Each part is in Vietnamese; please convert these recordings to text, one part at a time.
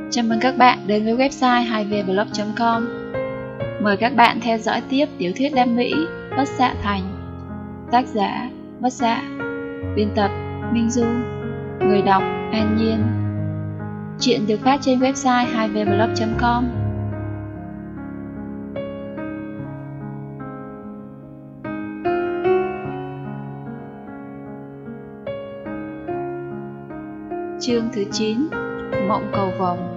Chào mừng các bạn đến với website 2vblog.com. Mời các bạn theo dõi tiếp tiểu thuyết Lam Mỹ Bất Dạ Thành. Tác giả Bất Dạ, biên tập Minh Du, người đọc An Nhiên. Truyện được phát trên website 2vblog.com. Chương thứ 9: Mộng cầu vồng.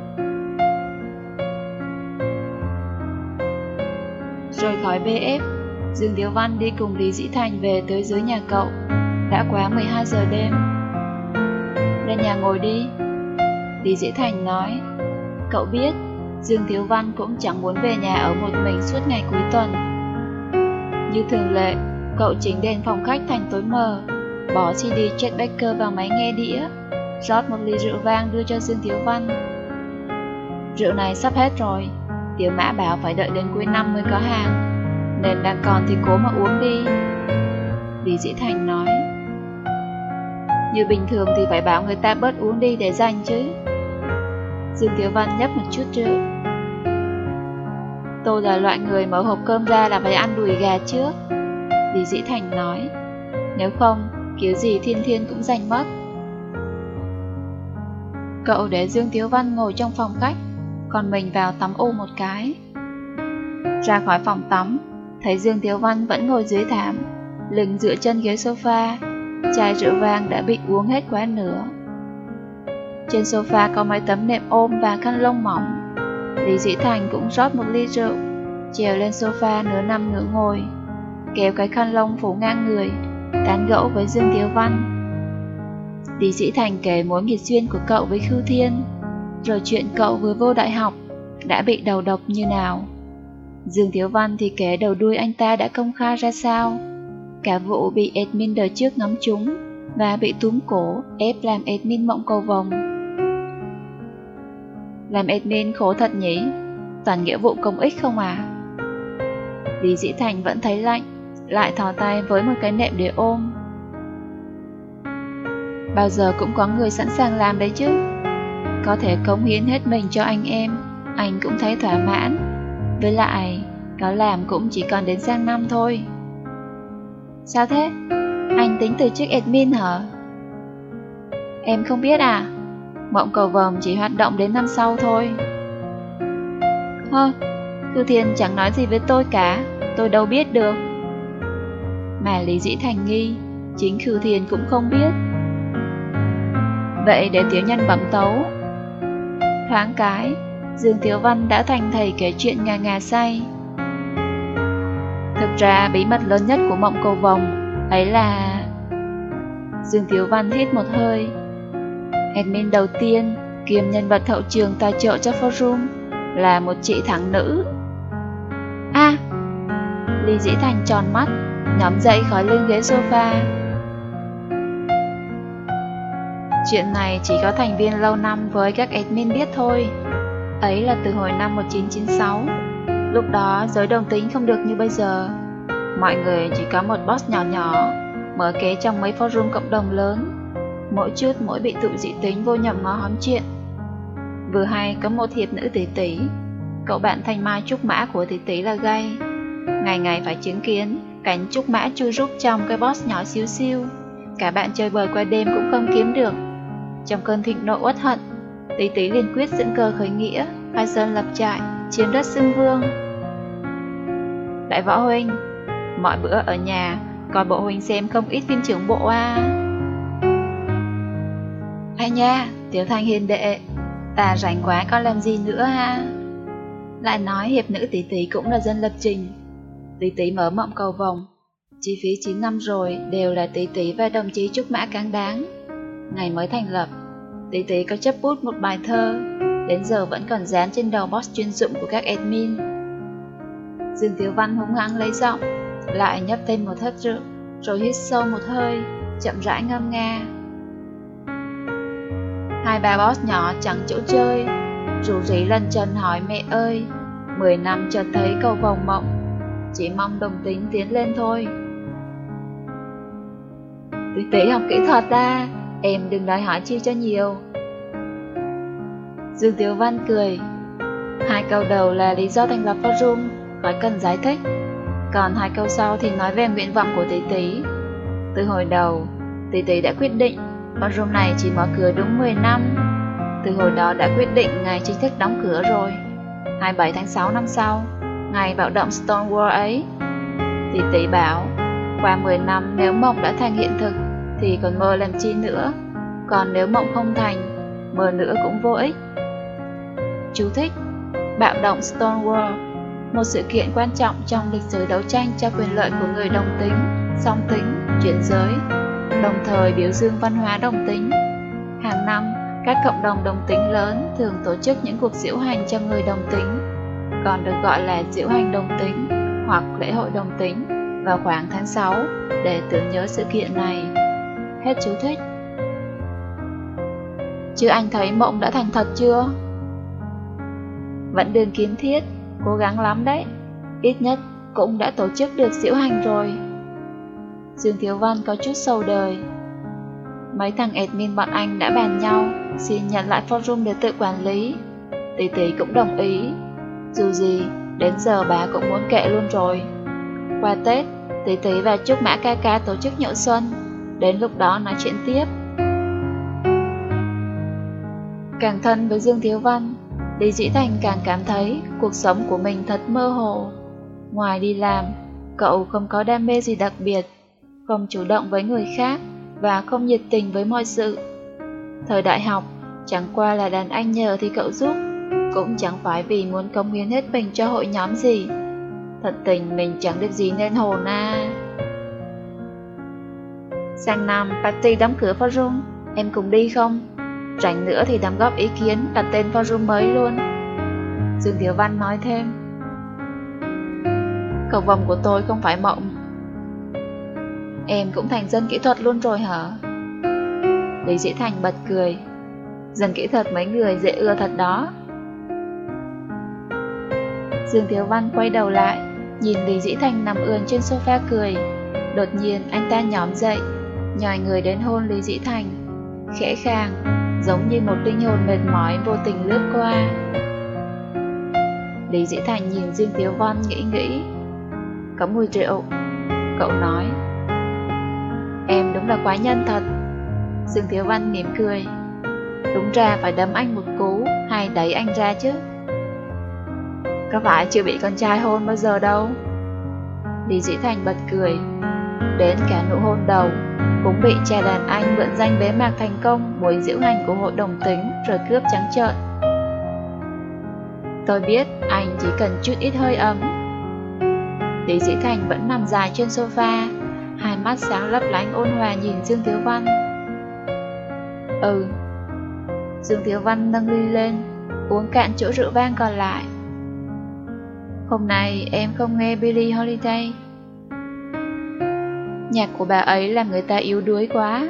Rời khỏi BF, Dương Tiếu Văn đi cùng Lý Dĩ Thành về tới dưới nhà cậu. Đã quá 12 giờ đêm. Lên nhà ngồi đi, Lý Dĩ Thành nói. Cậu biết, Dương Tiếu Văn cũng chẳng muốn về nhà ở một mình suốt ngày cuối tuần. Như thường lệ, cậu chỉnh đèn phòng khách thành tối mờ, bỏ CD Chet Baker vào máy nghe đĩa, rót một ly rượu vang đưa cho Dương Tiếu Văn. Rượu này sắp hết rồi, Tiểu Mã bảo phải đợi đến cuối năm mới có hàng, nên đang còn thì cố mà uống đi, Lý Dĩ Thành nói. Như bình thường thì phải bảo người ta bớt uống đi để dành chứ. Dương Tiếu Văn nhấp một chút rượu. Tôi là loại người mở hộp cơm ra là phải ăn đùi gà trước, Lý Dĩ Thành nói. Nếu không, kiểu gì Thiên Thiên cũng giành mất. Cậu để Dương Tiếu Văn ngồi trong phòng khách, còn mình vào tắm ô một cái. Ra khỏi phòng tắm, thấy Dương Tiếu Văn vẫn ngồi dưới thảm, lưng dựa chân ghế sofa, chai rượu vang đã bị uống hết quá nửa. Trên sofa có mấy tấm nệm ôm và khăn lông mỏng. Lý Dĩ Thành cũng rót một ly rượu, trèo lên sofa nửa nằm nửa ngồi, kéo cái khăn lông phủ ngang người, tán gẫu với Dương Tiếu Văn. Lý Dĩ Thành kể mối nghiệt duyên của cậu với Khưu Thiên, rồi chuyện cậu vừa vô đại học đã bị đầu độc như nào. Dương Tiếu Văn thì kể đầu đuôi anh ta đã công khai ra sao, cả vụ bị admin đời trước ngắm trúng và bị túm cổ ép làm admin mộng cầu vồng. Làm admin khổ thật nhỉ, toàn nghĩa vụ công ích không à? Lý Dĩ Thành vẫn thấy lạnh, lại thò tay với một cái nệm để ôm. Bao giờ cũng có người sẵn sàng làm đấy chứ. Có thể cống hiến hết mình cho anh em, anh cũng thấy thỏa mãn. Với lại, có làm cũng chỉ còn đến sang năm thôi. Sao thế? Anh tính từ chức admin hả? Em không biết à? Mộng cầu vồng chỉ hoạt động đến năm sau thôi. Khưu Thiên chẳng nói gì với tôi cả, tôi đâu biết được. Mà Lý Dĩ Thành nghi, chính Khưu Thiên cũng không biết. Vậy để tiểu nhân bấm tấu. Thoáng cái, Dương Tiếu Văn đã thành thầy kể chuyện ngà ngà say. Thực ra bí mật lớn nhất của mộng cầu vồng ấy là... Dương Tiếu Văn hít một hơi. Admin đầu tiên kiêm nhân vật hậu trường tài trợ cho forum là một chị thẳng nữ. Lý Dĩ Thành tròn mắt, nhón dậy khỏi lưng ghế sofa. Chuyện này chỉ có thành viên lâu năm với các admin biết thôi. Ấy là từ hồi năm 1996. Lúc đó giới đồng tính không được như bây giờ. Mọi người chỉ có một boss nhỏ nhỏ, mở kế trong mấy forum cộng đồng lớn. Mỗi chút mỗi bị tụ dị tính vô nhầm ngó hóm chuyện. Vừa hay có một hiệp nữ tỷ tỷ. Cậu bạn thanh mai trúc mã của tỷ tỷ là gay. Ngày ngày phải chứng kiến cảnh trúc mã chui rúc trong cái boss nhỏ xíu xiu. Cả bạn chơi bời qua đêm cũng không kiếm được. Trong cơn thịnh nộ uất hận, tỷ tỷ liền quyết dựng cờ khởi nghĩa, khai sơn lập trại, chiếm đất xưng vương. Đại Võ huynh, mọi bữa ở nhà coi bộ huynh xem không ít phim trưởng bộ à. Ai nha, Tiểu Thành hiền đệ, ta rảnh quá con làm gì nữa ha. Lại nói hiệp nữ tỷ tỷ cũng là dân lập trình. Tỷ tỷ mở mộng cầu vồng, chi phí 9 năm rồi đều là tỷ tỷ và đồng chí Trúc Mã cáng đáng. Ngày mới thành lập, tỷ tỷ có chấp bút một bài thơ, đến giờ vẫn còn dán trên đầu boss chuyên dụng của các admin. Dương Tiếu Văn húng hăng lấy giọng, lại nhấp thêm một hớp rượu, rồi hít sâu một hơi, chậm rãi ngâm nga. 2-3 boss nhỏ chẳng chỗ chơi, rủ rỉ lần trần hỏi mẹ ơi, 10 năm chợt thấy cầu vồng mộng, chỉ mong đồng tính tiến lên thôi. Tỷ tỷ học kỹ thuật à, em đừng đòi hỏi chi cho nhiều. Dương Tiếu Văn cười. 2 câu đầu là lý do thành lập forum, khỏi cần giải thích. Còn 2 câu sau thì nói về nguyện vọng của Tỷ Tỷ. Từ hồi đầu, Tỷ Tỷ đã quyết định forum này chỉ mở cửa đúng 10 năm. Từ hồi đó đã quyết định ngày chính thức đóng cửa rồi, 27 tháng 6 năm sau, ngày bạo động Stonewall ấy. Tỷ Tỷ bảo, qua 10 năm nếu mộng đã thành hiện thực thì còn mơ làm chi nữa. Còn nếu mộng không thành, mơ nữa cũng vô ích. Chú thích: bạo động Stonewall, một sự kiện quan trọng trong lịch sử đấu tranh cho quyền lợi của người đồng tính, song tính, chuyển giới, đồng thời biểu dương văn hóa đồng tính. Hàng năm, các cộng đồng đồng tính lớn thường tổ chức những cuộc diễu hành cho người đồng tính, còn được gọi là diễu hành đồng tính hoặc lễ hội đồng tính, vào khoảng tháng 6 để tưởng nhớ sự kiện này. Hết chú thích. Chứ anh thấy mộng đã thành thật chưa? Vẫn đường kiến thiết, cố gắng lắm đấy. Ít nhất cũng đã tổ chức được diễu hành rồi. Dương Thiếu Văn có chút sầu đời. Mấy thằng admin bọn anh đã bàn nhau xin nhận lại forum để tự quản lý. Tỷ Tỷ cũng đồng ý. Dù gì, đến giờ bà cũng muốn kệ luôn rồi. Qua Tết, Tỷ Tỷ và Trúc Mã ca ca tổ chức nhậu xuân. Đến lúc đó nói chuyện tiếp. Càng thân với Dương Thiếu Văn, Lý Dĩ Thành càng cảm thấy cuộc sống của mình thật mơ hồ. Ngoài đi làm, cậu không có đam mê gì đặc biệt, không chủ động với người khác và không nhiệt tình với mọi sự. Thời đại học, chẳng qua là đàn anh nhờ thì cậu giúp, cũng chẳng phải vì muốn cống hiến hết mình cho hội nhóm gì. Thật tình mình chẳng được gì nên hồn à. Sang năm party đóng cửa forum, em cùng đi không? Rảnh nữa thì đóng góp ý kiến đặt tên forum mới luôn. Dương Thiếu Văn nói thêm. Cầu vồng của tôi không phải mộng. Em cũng thành dân kỹ thuật luôn rồi hả? Lý Dĩ Thành bật cười. Dân kỹ thuật mấy người dễ ưa thật đó. Dương Thiếu Văn quay đầu lại, nhìn Lý Dĩ Thành nằm ườn trên sofa cười. Đột nhiên anh ta nhõm dậy, nhòi người đến hôn Lý Dĩ Thành, khẽ khàng, giống như một linh hồn mệt mỏi vô tình lướt qua. Lý Dĩ Thành nhìn Dương Thiếu Văn nghĩ. Có mùi rượu. Cậu nói. Em đúng là quái nhân thật. Dương Thiếu Văn mỉm cười. Đúng ra phải đấm anh một cú hay đẩy anh ra chứ. Có phải chưa bị con trai hôn bao giờ đâu. Lý Dĩ Thành bật cười. Đến cả nụ hôn đầu cũng bị cha đàn anh mượn danh bế mạc thành công buổi diễu hành của hội đồng tính rồi cướp trắng trợn. Tôi biết anh chỉ cần chút ít hơi ấm. Lý Dĩ Thành vẫn nằm dài trên sofa, hai mắt sáng lấp lánh ôn hòa nhìn Dương Thiếu Văn. Dương Thiếu Văn nâng ly lên, uống cạn chỗ rượu vang còn lại. Hôm nay em không nghe Billie Holiday. Nhạc của bà ấy làm người ta yếu đuối quá.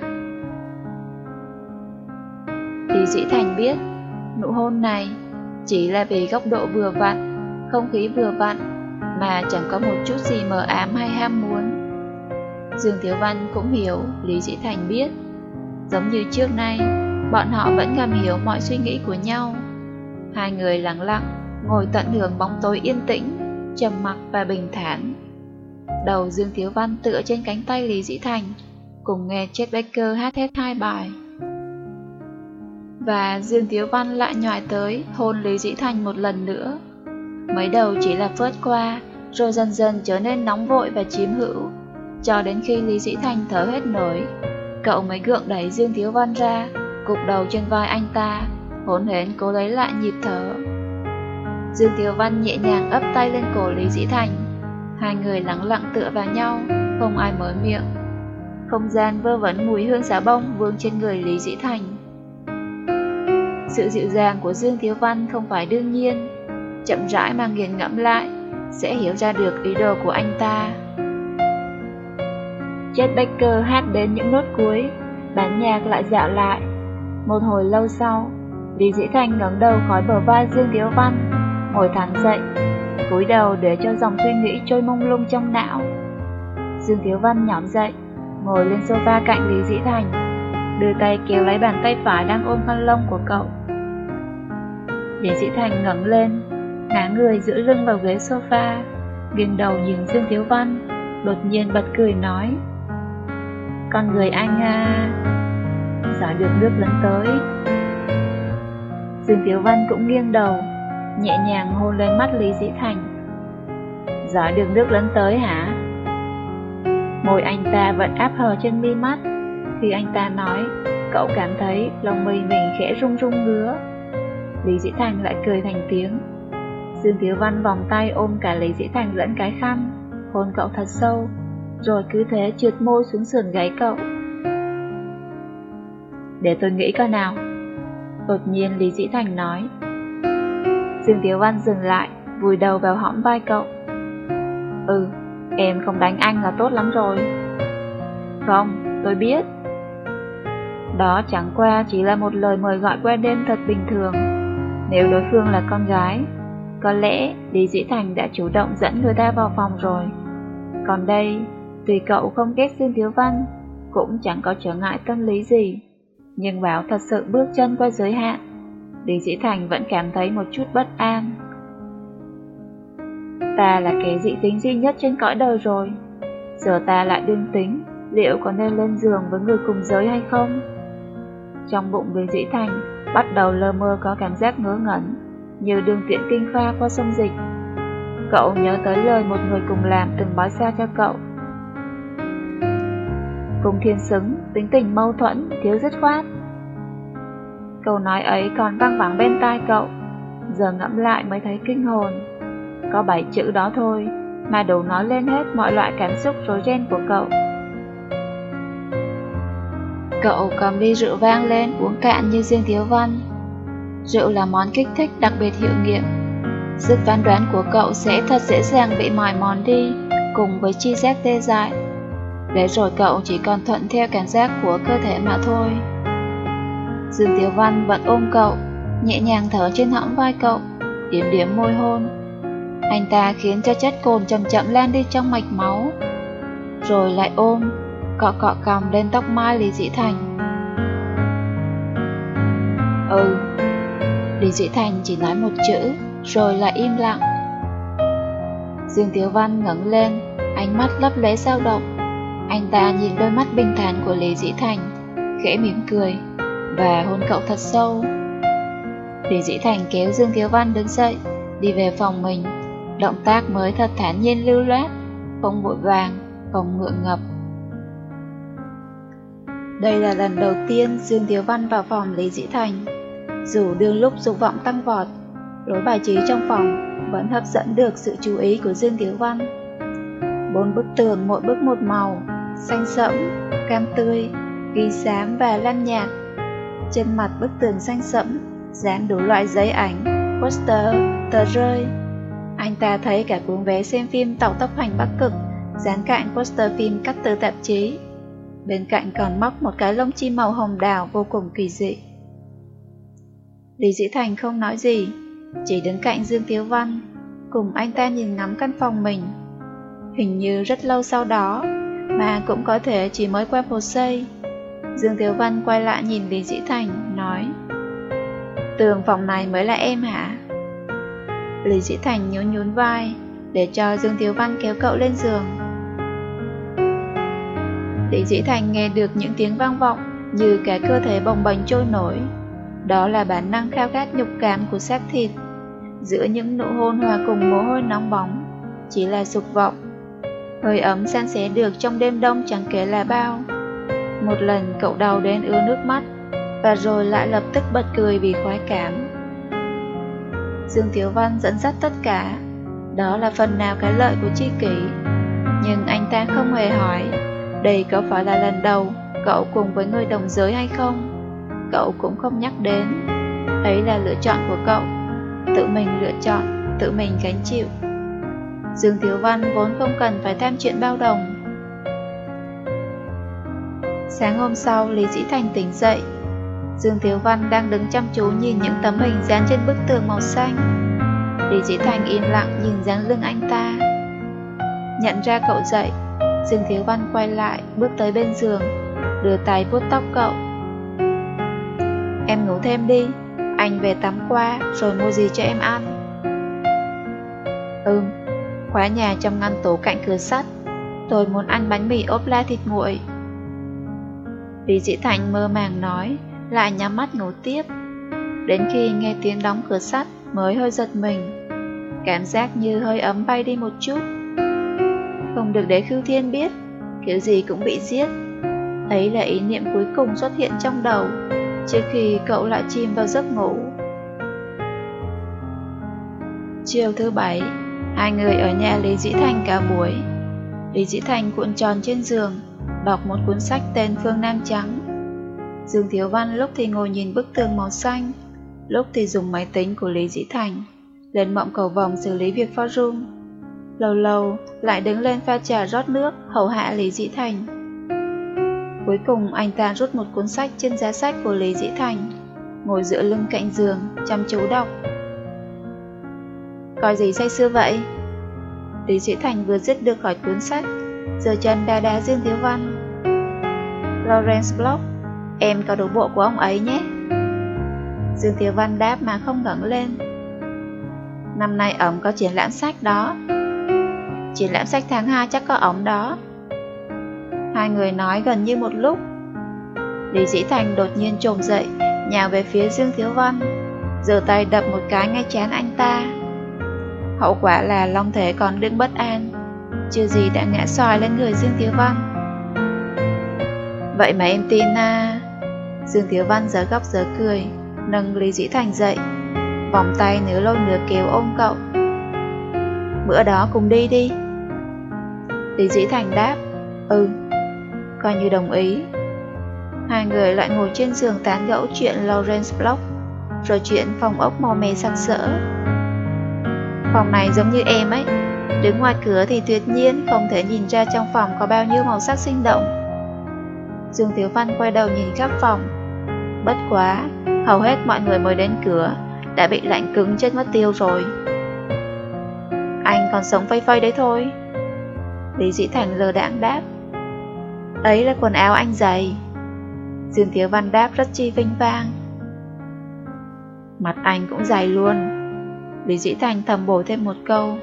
Lý Dĩ Thành biết nụ hôn này chỉ là vì góc độ vừa vặn, không khí vừa vặn, mà chẳng có một chút gì mờ ám hay ham muốn. Dương Thiếu Văn cũng hiểu Lý Dĩ Thành biết. Giống như trước nay, bọn họ vẫn ngầm hiểu mọi suy nghĩ của nhau. Hai người lặng lặng ngồi tận hưởng bóng tối yên tĩnh, trầm mặc và bình thản. Đầu Dương Thiếu Văn tựa trên cánh tay Lý Dĩ Thành, cùng nghe Chet Baker hát hết 2 bài. Và Dương Thiếu Văn lại nhòi tới hôn Lý Dĩ Thành một lần nữa. Mới đầu chỉ là phớt qua, rồi dần dần trở nên nóng vội và chiếm hữu, cho đến khi Lý Dĩ Thành thở hết nổi, cậu mới gượng đẩy Dương Thiếu Văn ra, gục đầu trên vai anh ta, hỗn hển cố lấy lại nhịp thở. Dương Thiếu Văn nhẹ nhàng ấp tay lên cổ Lý Dĩ Thành. Hai người lặng lặng tựa vào nhau, không ai mở miệng. Không gian vơ vẩn mùi hương xà bông vương trên người Lý Dĩ Thành. Sự dịu dàng của Dương Thiếu Văn không phải đương nhiên. Chậm rãi mà nghiền ngẫm lại, sẽ hiểu ra được ý đồ của anh ta. Chet Baker hát đến những nốt cuối, bản nhạc lại dạo lại. Một hồi lâu sau, Lý Dĩ Thành ngẩng đầu khỏi bờ vai Dương Thiếu Văn, ngồi thẳng dậy, cúi đầu để cho dòng suy nghĩ trôi mông lung trong não. Dương Thiếu Văn nhõm dậy, ngồi lên sofa cạnh Lý Dĩ Thành, đưa tay kéo lấy bàn tay phải đang ôm khăn lông của cậu. Lý Dĩ Thành ngẩng lên, ngả người dựa lưng vào ghế sofa, nghiêng đầu nhìn Dương Tiếu Văn, đột nhiên bật cười nói: "Con người anh à, giỏi được nước lấn tới." Dương Tiếu Văn cũng nghiêng đầu, nhẹ nhàng hôn lên mắt Lý Dĩ Thành. "Giỏi được nước lấn tới hả?" Môi anh ta vẫn áp hờ trên mi mắt. Khi anh ta nói, cậu cảm thấy lòng mình khẽ rung rung ngứa. Lý Dĩ Thành lại cười thành tiếng. Dương Tiếu Văn vòng tay ôm cả Lý Dĩ Thành lẫn cái khăn, hôn cậu thật sâu, rồi cứ thế trượt môi xuống sườn gáy cậu. "Để tôi nghĩ coi nào." Đột nhiên Lý Dĩ Thành nói. Dương Tiếu Văn dừng lại, vùi đầu vào hõm vai cậu. Em không đánh anh là tốt lắm rồi." "Không, tôi biết." Đó chẳng qua chỉ là một lời mời gọi qua đêm thật bình thường. Nếu đối phương là con gái, có lẽ Lý Dĩ Thành đã chủ động dẫn người ta vào phòng rồi. Còn đây, tuy cậu không ghét Dương Tiếu Văn, cũng chẳng có trở ngại tâm lý gì, nhưng bảo thật sự bước chân qua giới hạn, Lý Dĩ Thành vẫn cảm thấy một chút bất an. Ta là kẻ dị tính duy nhất trên cõi đời rồi, giờ ta lại đương tính, liệu có nên lên giường với người cùng giới hay không? Trong bụng Lý Dĩ Thành bắt đầu lơ mơ có cảm giác ngớ ngẩn, như đường tiễn kinh pha qua sông dịch. Cậu nhớ tới lời một người cùng làm từng bói xa cho cậu: "Cùng thiên xứng, tính tình mâu thuẫn, thiếu dứt khoát." Câu nói ấy còn vang vẳng bên tai cậu, giờ ngẫm lại mới thấy kinh hồn. Có 7 chữ đó thôi mà đủ nói lên hết mọi loại cảm xúc rối ren của cậu. Cậu cầm ly rượu vang lên uống cạn như Dương Tiếu Văn. Rượu là món kích thích đặc biệt hiệu nghiệm. Sức phán đoán của cậu sẽ thật dễ dàng bị mỏi mòn đi cùng với chi giác tê dại. Để rồi cậu chỉ còn thuận theo cảm giác của cơ thể mà thôi. Dương Tiếu Văn vẫn ôm cậu, nhẹ nhàng thở trên hõm vai cậu, điểm điểm môi hôn. Anh ta khiến cho chất cồn chậm chậm lan đi trong mạch máu, rồi lại ôm, cọ cọ cằm lên tóc mai Lý Dĩ Thành. Lý Dĩ Thành chỉ nói một chữ, rồi lại im lặng. Dương Tiếu Văn ngẩng lên, ánh mắt lấp lóe dao động. Anh ta nhìn đôi mắt bình thản của Lý Dĩ Thành, khẽ mỉm cười và hôn cậu thật sâu. Lý Dĩ Thành kéo Dương Tiếu Văn đứng dậy, đi về phòng mình. Động tác mới thật thản nhiên lưu loát, không vội vàng, không ngượng ngập. Đây là lần đầu tiên Dương Tiếu Văn vào phòng Lý Dĩ Thành. Dù đương lúc dục vọng tăng vọt, lối bài trí trong phòng vẫn hấp dẫn được sự chú ý của Dương Tiếu Văn. 4 bức tường mỗi bức một màu, xanh sẫm, cam tươi, ghi xám và lam nhạt. Trên mặt bức tường xanh sẫm dán đủ loại giấy ảnh, poster, tờ rơi. Anh ta thấy cả cuốn vé xem phim Tàu Tốc Hành Bắc Cực dán cạnh poster phim cắt từ tạp chí. Bên cạnh còn móc một cái lông chim màu hồng đào vô cùng kỳ dị. Lý Dĩ Thành không nói gì, chỉ đứng cạnh Dương Tiếu Văn, cùng anh ta nhìn ngắm căn phòng mình. Hình như rất lâu sau đó, mà cũng có thể chỉ mới qua một giây. Dương Tiếu Văn quay lại nhìn Lý Dĩ Thành, nói: "Tường phòng này mới là em hả?" Lý Dĩ Thành nhún nhún vai, để cho Dương Tiếu Văn kéo cậu lên giường. Lý Dĩ Thành nghe được những tiếng vang vọng như cả cơ thể bồng bềnh trôi nổi. Đó là bản năng khao khát nhục cảm của xác thịt. Giữa những nụ hôn hòa cùng mồ hôi nóng bóng, chỉ là dục vọng. Hơi ấm san sẻ được trong đêm đông chẳng kể là bao. Một lần cậu đau đến ứa nước mắt, và rồi lại lập tức bật cười vì khoái cảm. Dương Tiếu Văn dẫn dắt tất cả, đó là phần nào cái lợi của tri kỷ. Nhưng anh ta không hề hỏi đây có phải là lần đầu cậu cùng với người đồng giới hay không. Cậu cũng không nhắc đến. Ấy là lựa chọn của cậu, tự mình lựa chọn, tự mình gánh chịu. Dương Tiếu Văn vốn không cần phải tham chuyện bao đồng. Sáng hôm sau, Lý Dĩ Thành tỉnh dậy. Dương Tiếu Văn đang đứng chăm chú nhìn những tấm hình dán trên bức tường màu xanh. Lý Dĩ Thành im lặng nhìn dáng lưng anh ta. Nhận ra cậu dậy, Dương Tiếu Văn quay lại, bước tới bên giường, đưa tay vuốt tóc cậu. "Em ngủ thêm đi, Anh về tắm qua rồi mua gì cho em ăn? Khóa nhà trong ngăn tủ cạnh cửa sắt. Tôi muốn ăn bánh mì ốp la thịt nguội. Lý Dĩ Thành mơ màng nói, lại nhắm mắt ngủ tiếp. Đến khi nghe tiếng đóng cửa sắt mới hơi giật mình. Cảm giác như hơi ấm bay đi một chút. Không được để Khưu Thiên biết, kiểu gì cũng bị giết. Ấy là ý niệm cuối cùng xuất hiện trong đầu trước khi cậu lại chìm vào giấc ngủ. Chiều thứ Bảy, hai người ở nhà Lý Dĩ Thành cả buổi. Lý Dĩ Thành cuộn tròn trên giường, đọc một cuốn sách tên Phương Nam Trắng. Dương Thiếu Văn lúc thì ngồi nhìn bức tường màu xanh, lúc thì dùng máy tính của Lý Dĩ Thành lên mộng cầu vồng xử lý việc forum. Lâu lâu lại đứng lên pha trà rót nước hầu hạ Lý Dĩ Thành. Cuối cùng anh ta rút một cuốn sách trên giá sách của Lý Dĩ Thành, ngồi dựa lưng cạnh giường chăm chú đọc. Coi gì say sưa vậy? Lý Dĩ Thành vừa dứt được khỏi cuốn sách, giơ chân đá đá Dương Thiếu Văn. Lawrence Block, em có đủ bộ của ông ấy nhé. Dương Thiếu Văn đáp mà không ngẩng lên. Năm nay ổng có triển lãm sách đó. Triển lãm sách tháng 2 chắc có ổng đó. Hai người nói gần như một lúc. Lý Dĩ Thành đột nhiên chồm dậy, nhào về phía Dương Thiếu Văn, giơ tay đập một cái ngay trán anh ta. Hậu quả là long thể còn đứng bất an, chưa gì đã ngã xoài lên người Dương Thiếu Văn. Vậy mà em tin à? Dương Thiếu Văn giờ khóc giờ cười, nâng Lý Dĩ Thành dậy, vòng tay nửa lôi nửa kéo ôm cậu. Bữa đó cùng đi đi. Lý Dĩ Thành đáp, coi như đồng ý. Hai người lại ngồi trên giường tán gẫu chuyện Lawrence Block, rồi chuyện phòng ốc màu mè sặc sỡ. Phòng này giống như em ấy, đứng ngoài cửa thì tuyệt nhiên không thể nhìn ra trong phòng có bao nhiêu màu sắc sinh động. Dương Thiếu Văn quay đầu nhìn khắp phòng. Bất quá, hầu hết mọi người mới đến cửa đã bị lạnh cứng chết mất tiêu rồi. Anh còn sống phây phây đấy thôi. Lý Dĩ Thành lờ đãng đáp. Ấy là quần áo anh giày. Dương Thiếu Văn đáp rất chi vinh vang. Mặt anh cũng dày luôn. Lý Dĩ Thành thầm bổ thêm một câu.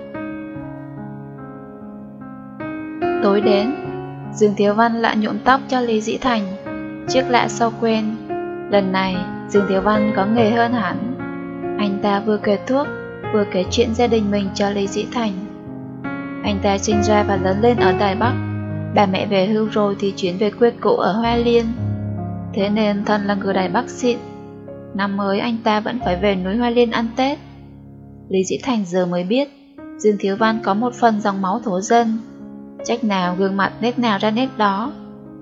Tối đến, Dương Thiếu Văn lại nhuộm tóc cho Lý Dĩ Thành, trước lạ sau quen. Lần này Dương Thiếu Văn có nghề hơn hẳn. Anh ta vừa kê thuốc, vừa kể chuyện gia đình mình cho Lý Dĩ Thành. Anh ta sinh ra và lớn lên ở Đài Bắc. Bà mẹ về hưu rồi thì chuyển về quê cũ ở Hoa Liên. Thế nên thân là người Đài Bắc xịn. Năm mới anh ta vẫn phải về núi Hoa Liên ăn Tết. Lý Dĩ Thành giờ mới biết Dương Thiếu Văn có một phần dòng máu thổ dân. Trách nào gương mặt nét nào ra nét đó.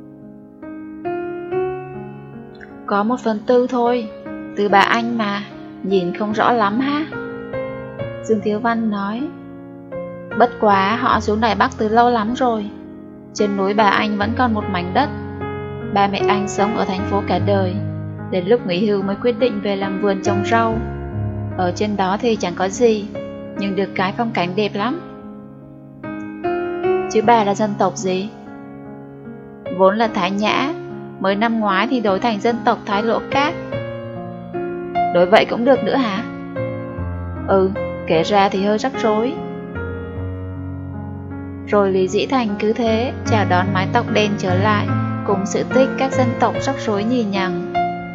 Có 1/4 thôi, từ bà anh mà, nhìn không rõ lắm ha. Dương Thiếu Văn nói. Bất quá họ xuống Đài Bắc từ lâu lắm rồi. Trên núi bà anh vẫn còn một mảnh đất. Ba mẹ anh sống ở thành phố cả đời, đến lúc nghỉ hưu mới quyết định về làm vườn trồng rau. Ở trên đó thì chẳng có gì, nhưng được cái phong cảnh đẹp lắm. Chứ bà là dân tộc gì? Vốn là Thái Nhã, mới năm ngoái thì đổi thành dân tộc Thái Lỗ Cát. Đổi vậy cũng được nữa hả? Kể ra thì hơi rắc rối. Rồi Lý Dĩ Thành cứ thế chào đón mái tóc đen trở lại, cùng sự tích các dân tộc rắc rối nhì nhằng.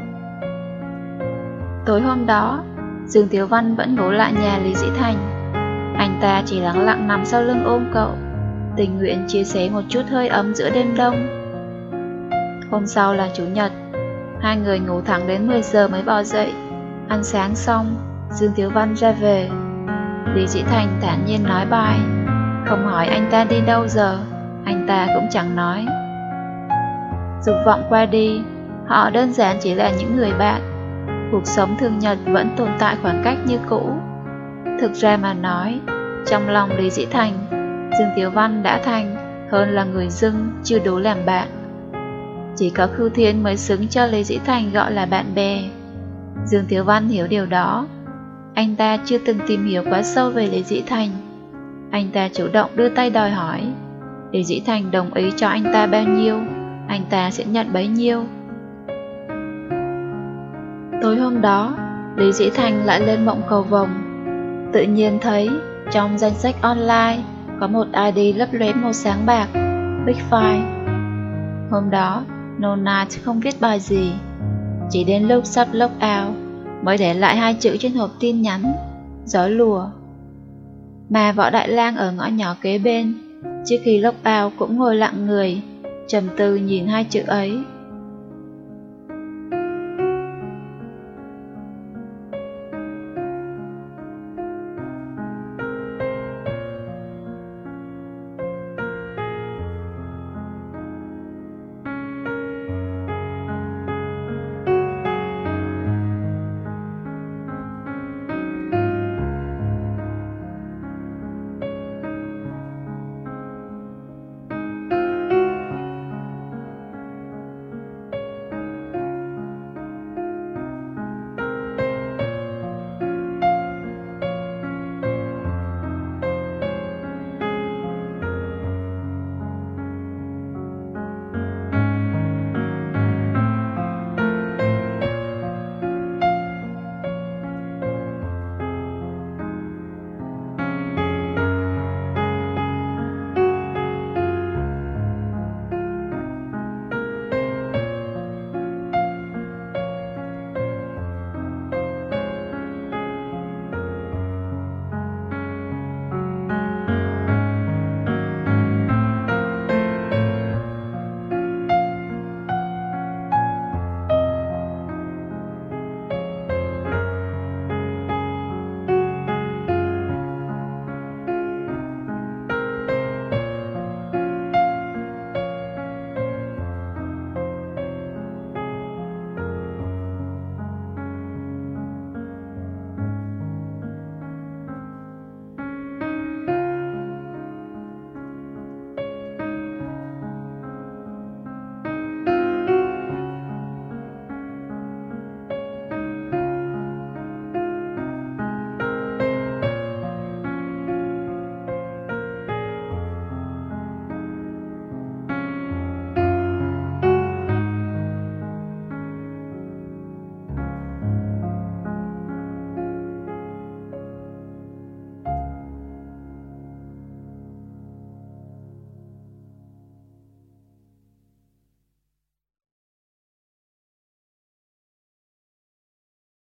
Tối hôm đó, Dương Thiếu Văn vẫn ngủ lại nhà Lý Dĩ Thành. Anh ta chỉ lặng lặng nằm sau lưng ôm cậu, tình nguyện chia sẻ một chút hơi ấm giữa đêm đông. Hôm sau là Chủ nhật. Hai người ngủ thẳng đến 10 giờ mới bò dậy. Ăn sáng xong, Dương Thiếu Văn ra về. Lý Dĩ Thành thản nhiên nói bye, không hỏi anh ta đi đâu giờ, anh ta cũng chẳng nói. Dục vọng qua đi, họ đơn giản chỉ là những người bạn. Cuộc sống thường nhật vẫn tồn tại khoảng cách như cũ. Thực ra mà nói, trong lòng Lý Dĩ Thành, Dương Thiếu Văn đã thành hơn là người dưng chưa đủ làm bạn. Chỉ có Khưu Thiên mới xứng cho Lý Dĩ Thành gọi là bạn bè. Dương Thiếu Văn hiểu điều đó. Anh ta chưa từng tìm hiểu quá sâu về Lý Dĩ Thành. Anh ta chủ động đưa tay đòi hỏi. Lý Dĩ Thành đồng ý cho anh ta bao nhiêu, anh ta sẽ nhận bấy nhiêu. Tối hôm đó, Lý Dĩ Thành lại lên mộng cầu vồng, tự nhiên thấy trong danh sách online có một ID lấp lóe màu sáng bạc, Big File. Hôm đó, No Night không viết bài gì, chỉ đến lúc sắp log out mới để lại 2 chữ trên hộp tin nhắn, gió lùa. Mà Võ Đại Lang ở ngõ nhỏ kế bên, trước khi log out cũng ngồi lặng người, trầm tư nhìn 2 chữ ấy.